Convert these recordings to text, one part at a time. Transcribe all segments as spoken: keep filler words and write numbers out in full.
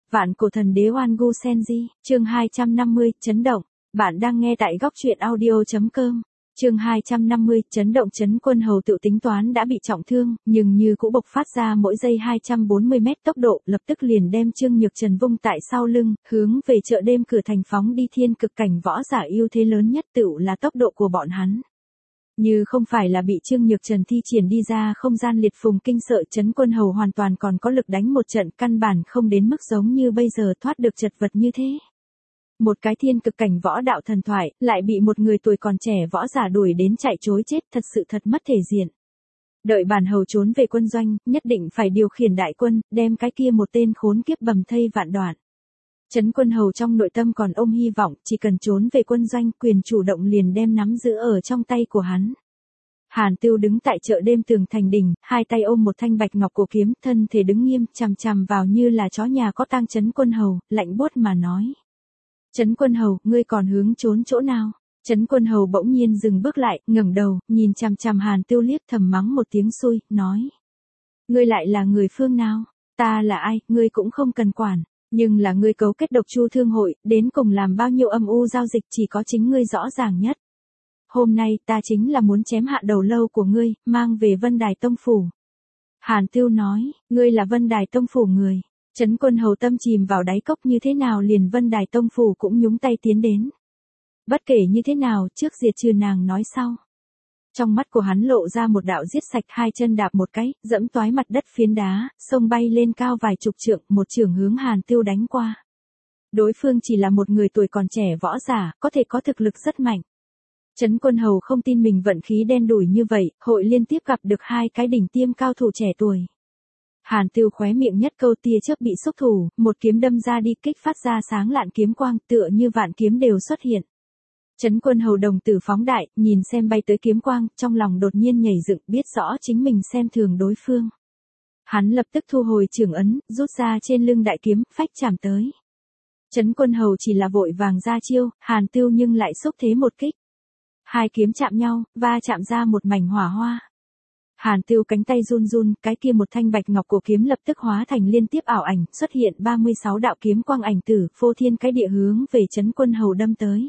Vạn cổ thần đế Oan Gu Senji, chương hai trăm năm mươi, chấn động. Bạn đang nghe tại góc truyện audio.com. Chương hai trăm năm mươi, chấn động. Trấn Quân Hầu tự tính toán đã bị trọng thương, nhưng như cũ bộc phát ra mỗi giây hai trăm bốn mươi mét tốc độ, lập tức liền đem Trương Nhược Trần vung tại sau lưng, hướng về chợ đêm cửa thành phóng đi. Thiên cực cảnh võ giả ưu thế lớn nhất tựu là tốc độ của bọn hắn. Như không phải là bị Trương Nhược Trần thi triển đi ra không gian liệt phùng kinh sợ, Trấn Quân Hầu hoàn toàn còn có lực đánh một trận, căn bản không đến mức giống như bây giờ thoát được chật vật như thế. Một cái thiên cực cảnh võ đạo thần thoại, lại bị một người tuổi còn trẻ võ giả đuổi đến chạy trối chết, thật sự thật mất thể diện. Đợi bản hầu trốn về quân doanh, nhất định phải điều khiển đại quân, đem cái kia một tên khốn kiếp bầm thây vạn đoạn. Trấn Quân Hầu trong nội tâm còn ôm hy vọng, chỉ cần trốn về quân doanh, quyền chủ động liền đem nắm giữ ở trong tay của hắn. Hàn Tưu đứng tại chợ đêm tường thành đỉnh, hai tay ôm một thanh bạch ngọc cổ kiếm, thân thể đứng nghiêm, chằm chằm vào như là chó nhà có tang Trấn Quân Hầu, lạnh buốt mà nói. Trấn Quân Hầu, ngươi còn hướng trốn chỗ nào? Trấn Quân Hầu bỗng nhiên dừng bước lại, ngẩng đầu, nhìn chằm chằm Hàn Tưu liếc, thầm mắng một tiếng xui, nói. Ngươi lại là người phương nào? Ta là ai, ngươi cũng không cần quản. Nhưng là ngươi cấu kết độc chu thương hội, đến cùng làm bao nhiêu âm u giao dịch chỉ có chính ngươi rõ ràng nhất. Hôm nay ta chính là muốn chém hạ đầu lâu của ngươi, mang về Vân Đài Tông Phủ. Hàn Tưu nói, ngươi là Vân Đài Tông Phủ người. Trấn Quân Hầu tâm chìm vào đáy cốc, như thế nào liền Vân Đài Tông Phủ cũng nhúng tay tiến đến. Bất kể như thế nào, trước diệt trừ nàng nói sau. Trong mắt của hắn lộ ra một đạo giết sạch, hai chân đạp một cái, dẫm toái mặt đất phiến đá, sông bay lên cao vài chục trượng, một chưởng hướng Hàn Tưu đánh qua. Đối phương chỉ là một người tuổi còn trẻ võ giả, có thể có thực lực rất mạnh. Trấn Quân Hầu không tin mình vận khí đen đủi như vậy, hội liên tiếp gặp được hai cái đỉnh tiêm cao thủ trẻ tuổi. Hàn Tưu khóe miệng nhất câu tia chớp bị xúc thủ, một kiếm đâm ra đi, kích phát ra sáng lạn kiếm quang, tựa như vạn kiếm đều xuất hiện. Trấn Quân Hầu đồng tử phóng đại, nhìn xem bay tới kiếm quang, trong lòng đột nhiên nhảy dựng, biết rõ chính mình xem thường đối phương. Hắn lập tức thu hồi trường ấn, rút ra trên lưng đại kiếm, phách chạm tới. Trấn Quân Hầu chỉ là vội vàng ra chiêu, Hàn Tưu nhưng lại xúc thế một kích. Hai kiếm chạm nhau, va chạm ra một mảnh hỏa hoa. Hàn Tưu cánh tay run run, cái kia một thanh bạch ngọc cổ kiếm lập tức hóa thành liên tiếp ảo ảnh, xuất hiện ba mươi sáu đạo kiếm quang ảnh tử, phô thiên cái địa hướng về Trấn Quân Hầu đâm tới.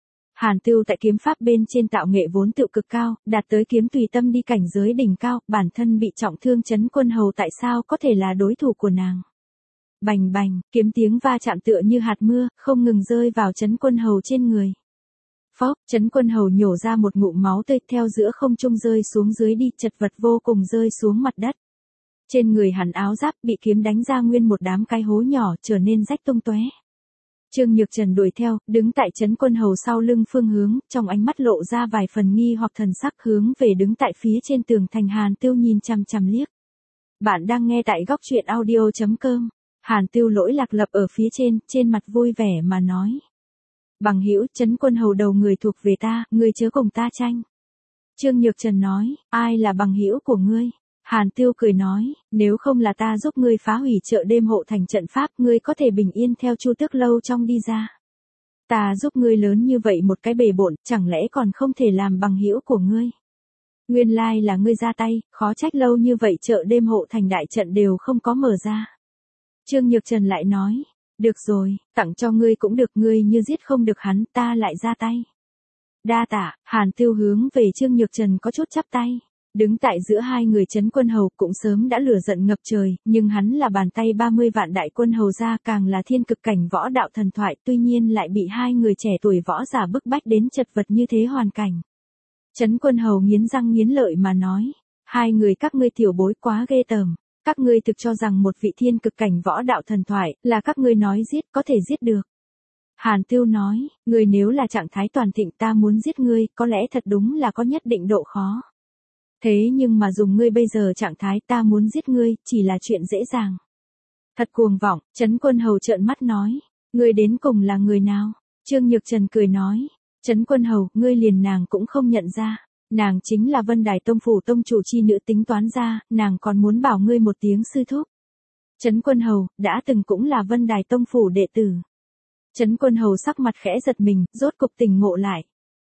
Hàn Tưu tại kiếm pháp bên trên tạo nghệ vốn tự cực cao, đạt tới kiếm tùy tâm đi cảnh giới đỉnh cao, bản thân bị trọng thương Trấn Quân Hầu tại sao có thể là đối thủ của nàng. Bành bành, kiếm tiếng va chạm tựa như hạt mưa, không ngừng rơi vào Trấn Quân Hầu trên người. Phốc, Trấn Quân Hầu nhổ ra một ngụm máu tươi, theo giữa không trung rơi xuống dưới đi, chật vật vô cùng rơi xuống mặt đất. Trên người hắn áo giáp bị kiếm đánh ra nguyên một đám cái hố nhỏ, trở nên rách tung tóe. Trương Nhược Trần đuổi theo, đứng tại Trấn Quân Hầu sau lưng phương hướng, trong ánh mắt lộ ra vài phần nghi hoặc thần sắc, hướng về đứng tại phía trên tường thành Hàn Tưu nhìn chằm chằm liếc. Bạn đang nghe tại góc truyện audio.com. Hàn Tưu lỗi lạc lập ở phía trên, trên mặt vui vẻ mà nói. Bằng hữu, Trấn Quân Hầu đầu người thuộc về ta, ngươi chớ cùng ta tranh. Trương Nhược Trần nói, ai là bằng hữu của ngươi? Hàn Tưu cười nói, nếu không là ta giúp ngươi phá hủy chợ đêm hộ thành trận pháp, ngươi có thể bình yên theo Chu Tước Lâu trong đi ra. Ta giúp ngươi lớn như vậy một cái bề bộn, chẳng lẽ còn không thể làm bằng hữu của ngươi? Nguyên lai là ngươi ra tay, khó trách lâu như vậy chợ đêm hộ thành đại trận đều không có mở ra. Trương Nhược Trần lại nói, được rồi, tặng cho ngươi cũng được, ngươi như giết không được hắn, ta lại ra tay. Đa tạ. Hàn Tưu hướng về Trương Nhược Trần có chút chắp tay. Đứng tại giữa hai người Trấn Quân Hầu cũng sớm đã lửa giận ngập trời, nhưng hắn là bàn tay ba mươi vạn đại quân hầu ra, càng là thiên cực cảnh võ đạo thần thoại, tuy nhiên lại bị hai người trẻ tuổi võ giả bức bách đến chật vật như thế hoàn cảnh. Trấn Quân Hầu nghiến răng nghiến lợi mà nói, hai người các ngươi tiểu bối quá ghê tởm, các ngươi thực cho rằng một vị thiên cực cảnh võ đạo thần thoại là các ngươi nói giết có thể giết được. Hàn Tưu nói, ngươi nếu là trạng thái toàn thịnh, ta muốn giết ngươi, có lẽ thật đúng là có nhất định độ khó. Thế nhưng mà dùng ngươi bây giờ trạng thái, ta muốn giết ngươi, chỉ là chuyện dễ dàng. Thật cuồng vọng. Trấn Quân Hầu trợn mắt nói, ngươi đến cùng là người nào? Trương Nhược Trần cười nói, Trấn Quân Hầu, ngươi liền nàng cũng không nhận ra. Nàng chính là Vân Đài Tông Phủ tông chủ chi nữ, tính toán ra, nàng còn muốn bảo ngươi một tiếng sư thúc. Trấn Quân Hầu, đã từng cũng là Vân Đài Tông Phủ đệ tử. Trấn Quân Hầu sắc mặt khẽ giật mình, rốt cục tỉnh ngộ lại.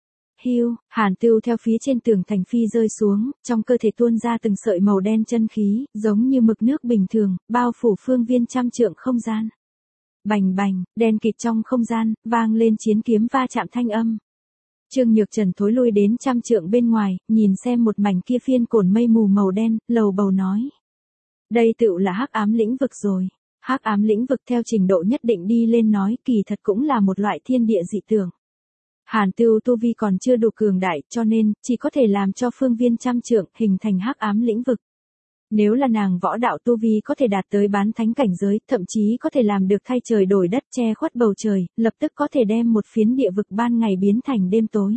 Hiu, Hàn Tưu theo phía trên tường thành phi rơi xuống, trong cơ thể tuôn ra từng sợi màu đen chân khí, giống như mực nước bình thường, bao phủ phương viên trăm trượng không gian. Bành bành, đen kịt trong không gian, vang lên chiến kiếm va chạm thanh âm. Trương Nhược Trần thối lui đến trăm trượng bên ngoài, nhìn xem một mảnh kia phiên cồn mây mù màu đen, lầu bầu nói. Đây tựu là hắc ám lĩnh vực rồi. Hắc ám lĩnh vực theo trình độ nhất định đi lên nói kỳ thật cũng là một loại thiên địa dị tưởng. Hàn Tưu tu vi còn chưa đủ cường đại cho nên chỉ có thể làm cho phương viên trăm trượng hình thành hắc ám lĩnh vực. Nếu là nàng võ đạo tu vi có thể đạt tới bán thánh cảnh giới, thậm chí có thể làm được thay trời đổi đất che khuất bầu trời, lập tức có thể đem một phiến địa vực ban ngày biến thành đêm tối.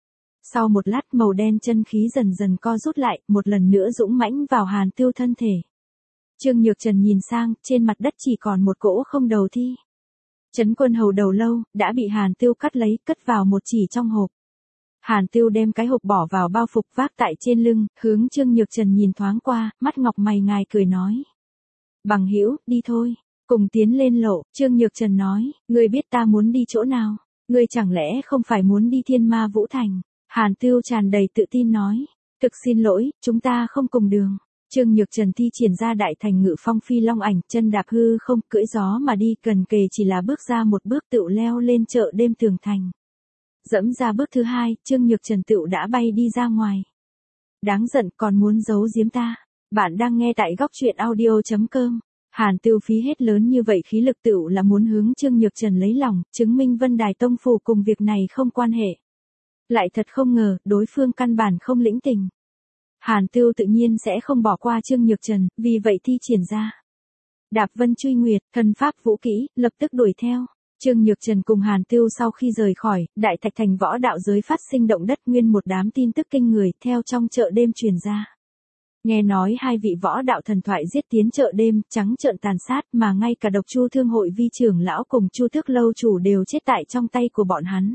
Sau một lát màu đen chân khí dần dần co rút lại, một lần nữa dũng mãnh vào Hàn Tưu thân thể. Trương Nhược Trần nhìn sang, trên mặt đất chỉ còn một cỗ không đầu thi. Trấn Quân Hầu đầu lâu, đã bị Hàn Tưu cắt lấy, cất vào một chỉ trong hộp. Hàn Tưu đem cái hộp bỏ vào bao phục vác tại trên lưng, hướng Trương Nhược Trần nhìn thoáng qua, mắt ngọc mày ngài cười nói. Bằng hữu, đi thôi, cùng tiến lên lộ, Trương Nhược Trần nói, ngươi biết ta muốn đi chỗ nào, ngươi chẳng lẽ không phải muốn đi Thiên Ma Vũ Thành. Hàn Tưu tràn đầy tự tin nói, thực xin lỗi, chúng ta không cùng đường. Trương Nhược Trần thi triển ra đại thành ngự phong phi long ảnh, chân đạp hư không, cưỡi gió mà đi, cần kề chỉ là bước ra một bước tựu leo lên chợ đêm tường thành. Dẫm ra bước thứ hai, Trương Nhược Trần tựu đã bay đi ra ngoài. Đáng giận, còn muốn giấu giếm ta. Bạn đang nghe tại góc truyện audio chấm com. Hàn Tưu phí hết lớn như vậy khí lực tựu là muốn hướng Trương Nhược Trần lấy lòng, chứng minh Vân Đài Tông phủ cùng việc này không quan hệ. Lại thật không ngờ, đối phương căn bản không lĩnh tình. Hàn Tưu tự nhiên sẽ không bỏ qua Trương Nhược Trần, vì vậy thi triển ra. Đạp Vân Truy Nguyệt, thần pháp vũ kỹ, lập tức đuổi theo. Trương Nhược Trần cùng Hàn Tưu sau khi rời khỏi, Đại Thạch Thành võ đạo giới phát sinh động đất, nguyên một đám tin tức kinh người theo trong chợ đêm truyền ra. Nghe nói hai vị võ đạo thần thoại giết tiến chợ đêm, trắng trợn tàn sát, mà ngay cả Độc Chu Thương hội vi trưởng lão cùng Chu Tước lâu chủ đều chết tại trong tay của bọn hắn.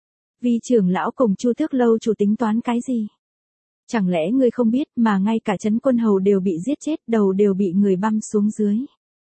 Vi trưởng lão cùng Chu Tước lâu chủ tính toán cái gì? Chẳng lẽ ngươi không biết mà ngay cả Trấn Quân Hầu đều bị giết chết, đầu đều bị người băm xuống dưới.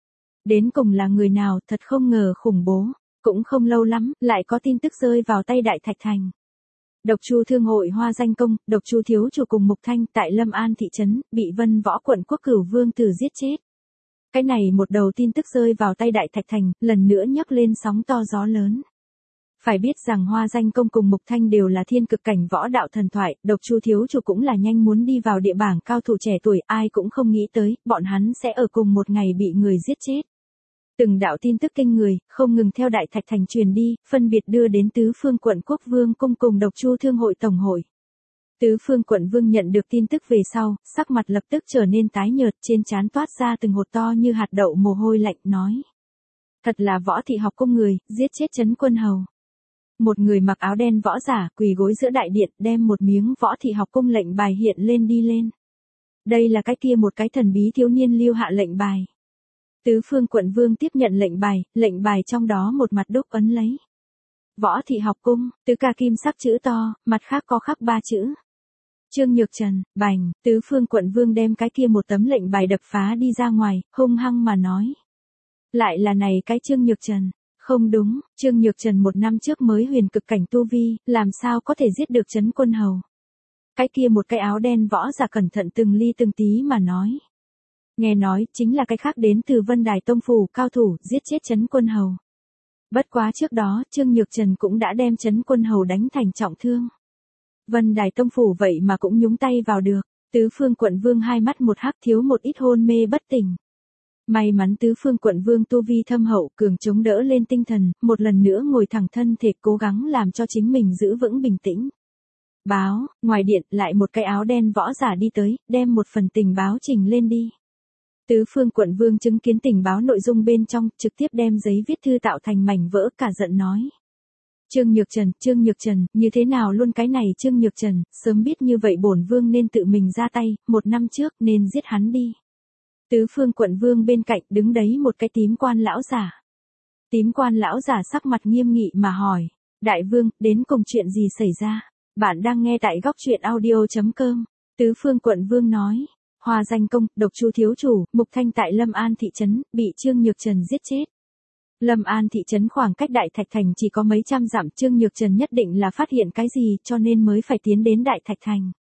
Đến cùng là người nào, thật không ngờ khủng bố. Cũng không lâu lắm, lại có tin tức rơi vào tay Đại Thạch Thành. Độc Chu Thương hội Hoa Danh Công, Độc Chu thiếu chủ cùng Mục Thanh tại Lâm An thị trấn, bị Vân Võ quận Quốc Cửu Vương tử giết chết. Cái này một đầu tin tức rơi vào tay Đại Thạch Thành, lần nữa nhấc lên sóng to gió lớn. Phải biết rằng Hoa Danh Công cùng Mục Thanh đều là thiên cực cảnh võ đạo thần thoại, Độc Chu thiếu chủ cũng là nhanh muốn đi vào địa bảng cao thủ trẻ tuổi, ai cũng không nghĩ tới, bọn hắn sẽ ở cùng một ngày bị người giết chết. Từng đạo tin tức kinh người, không ngừng theo Đại Thạch Thành truyền đi, phân biệt đưa đến Tứ Phương quận Quốc Vương cung cùng Độc Chu Thương hội tổng hội. Tứ Phương quận Vương nhận được tin tức về sau, sắc mặt lập tức trở nên tái nhợt, trên trán toát ra từng hột to như hạt đậu mồ hôi lạnh, nói. Thật là Võ Thị học cung người, giết chết Trấn Quân Hầu. Một người mặc áo đen võ giả, quỳ gối giữa đại điện, đem một miếng Võ Thị học cung lệnh bài hiện lên đi lên. Đây là cái kia một cái thần bí thiếu niên lưu hạ lệnh bài. Tứ Phương quận Vương tiếp nhận lệnh bài, lệnh bài trong đó một mặt đúc ấn lấy. Võ Thị học cung, tứ ca kim sắc chữ to, mặt khác có khắc ba chữ. Trương Nhược Trần, bành, Tứ Phương quận Vương đem cái kia một tấm lệnh bài đập phá đi ra ngoài, hung hăng mà nói. Lại là này cái Trương Nhược Trần. Không đúng, Trương Nhược Trần một năm trước mới huyền cực cảnh tu vi, làm sao có thể giết được Trấn Quân Hầu. Cái kia một cái áo đen võ giả cẩn thận từng ly từng tí mà nói. Nghe nói, chính là cái khác đến từ Vân Đài Tông phủ cao thủ, giết chết Trấn Quân Hầu. Bất quá trước đó, Trương Nhược Trần cũng đã đem Trấn Quân Hầu đánh thành trọng thương. Vân Đài Tông phủ vậy mà cũng nhúng tay vào được, Tứ Phương quận Vương hai mắt một hắc, thiếu một ít hôn mê bất tỉnh. May mắn Tứ Phương quận Vương tu vi thâm hậu, cường chống đỡ lên tinh thần, một lần nữa ngồi thẳng thân thể, cố gắng làm cho chính mình giữ vững bình tĩnh. Báo, ngoài điện lại một cái áo đen võ giả đi tới, đem một phần tình báo trình lên đi. Tứ Phương quận Vương chứng kiến tình báo nội dung bên trong, trực tiếp đem giấy viết thư tạo thành mảnh vỡ, cả giận nói. Trương Nhược Trần, Trương Nhược Trần, như thế nào luôn cái này Trương Nhược Trần, sớm biết như vậy bổn Vương nên tự mình ra tay, một năm trước nên giết hắn đi. Tứ Phương quận Vương bên cạnh đứng đấy một cái tím quan lão giả. Tím quan lão giả sắc mặt nghiêm nghị mà hỏi, Đại Vương, đến cùng chuyện gì xảy ra? Bạn đang nghe tại góc truyện audio chấm com. Tứ Phương quận Vương nói, Hoa Danh Công, Độc Chu thiếu chủ, Mục Thanh tại Lâm An thị trấn, bị Trương Nhược Trần giết chết. Lâm An thị trấn khoảng cách Đại Thạch Thành chỉ có mấy trăm dặm, Trương Nhược Trần nhất định là phát hiện cái gì cho nên mới phải tiến đến Đại Thạch Thành.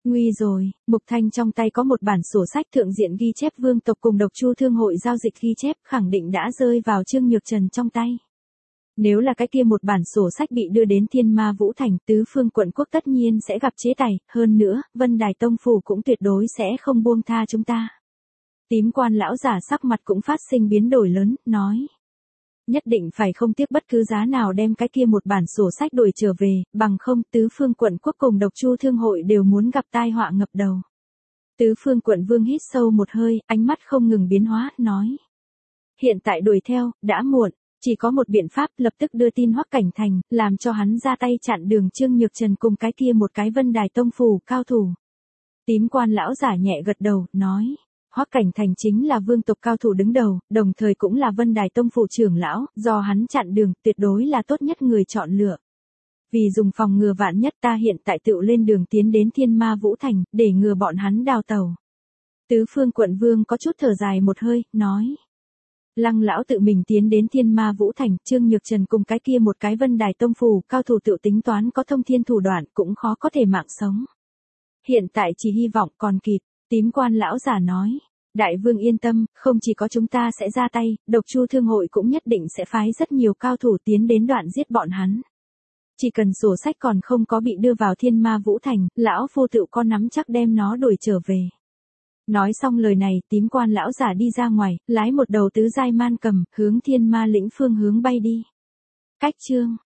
Nguy rồi, Mục Thanh trong tay có một bản sổ sách thượng diện ghi chép vương tộc cùng độc chu thương hội giao dịch ghi chép khẳng định đã rơi vào Trương Nhược Trần trong tay. Nếu là cái kia một bản sổ sách bị đưa đến Thiên Ma Vũ Thành, tứ phương quận quốc tất nhiên sẽ gặp chế tài, hơn nữa, Vân Đài Tông Phủ cũng tuyệt đối sẽ không buông tha chúng ta. Tím quan lão giả sắc mặt cũng phát sinh biến đổi lớn, nói. Nhất định phải không tiếc bất cứ giá nào đem cái kia một bản sổ sách đổi trở về, bằng không tứ phương quận quốc cùng độc chu thương hội đều muốn gặp tai họa ngập đầu. Tứ phương quận vương hít sâu một hơi, ánh mắt không ngừng biến hóa, nói. Hiện tại đuổi theo, đã muộn, chỉ có một biện pháp lập tức đưa tin Hoắc Cảnh Thành, làm cho hắn ra tay chặn đường Trương Nhược Trần cùng cái kia một cái Vân Đài Tông Phủ cao thủ. Tím quan lão giả nhẹ gật đầu, nói. Hoắc Cảnh Thành chính là vương tộc cao thủ đứng đầu, đồng thời cũng là Vân Đài Tông Phủ trưởng lão, do hắn chặn đường, tuyệt đối là tốt nhất người chọn lựa. Vì dùng phòng ngừa vạn nhất ta hiện tại tự lên đường tiến đến Thiên Ma Vũ Thành, để ngừa bọn hắn đào tẩu. Tứ phương quận vương có chút thở dài một hơi, nói. Lăng lão tự mình tiến đến Thiên Ma Vũ Thành, Trương Nhược Trần cùng cái kia một cái Vân Đài Tông Phủ cao thủ tự tính toán có thông thiên thủ đoạn cũng khó có thể mạng sống. Hiện tại chỉ hy vọng còn kịp. Tím quan lão giả nói, đại vương yên tâm, không chỉ có chúng ta sẽ ra tay, độc chu thương hội cũng nhất định sẽ phái rất nhiều cao thủ tiến đến đoạn giết bọn hắn. Chỉ cần sổ sách còn không có bị đưa vào Thiên Ma Vũ Thành, lão phu tự có nắm chắc đem nó đổi trở về. Nói xong lời này, tím quan lão giả đi ra ngoài, lái một đầu tứ giai man cầm, hướng Thiên Ma lĩnh phương hướng bay đi. Cách chương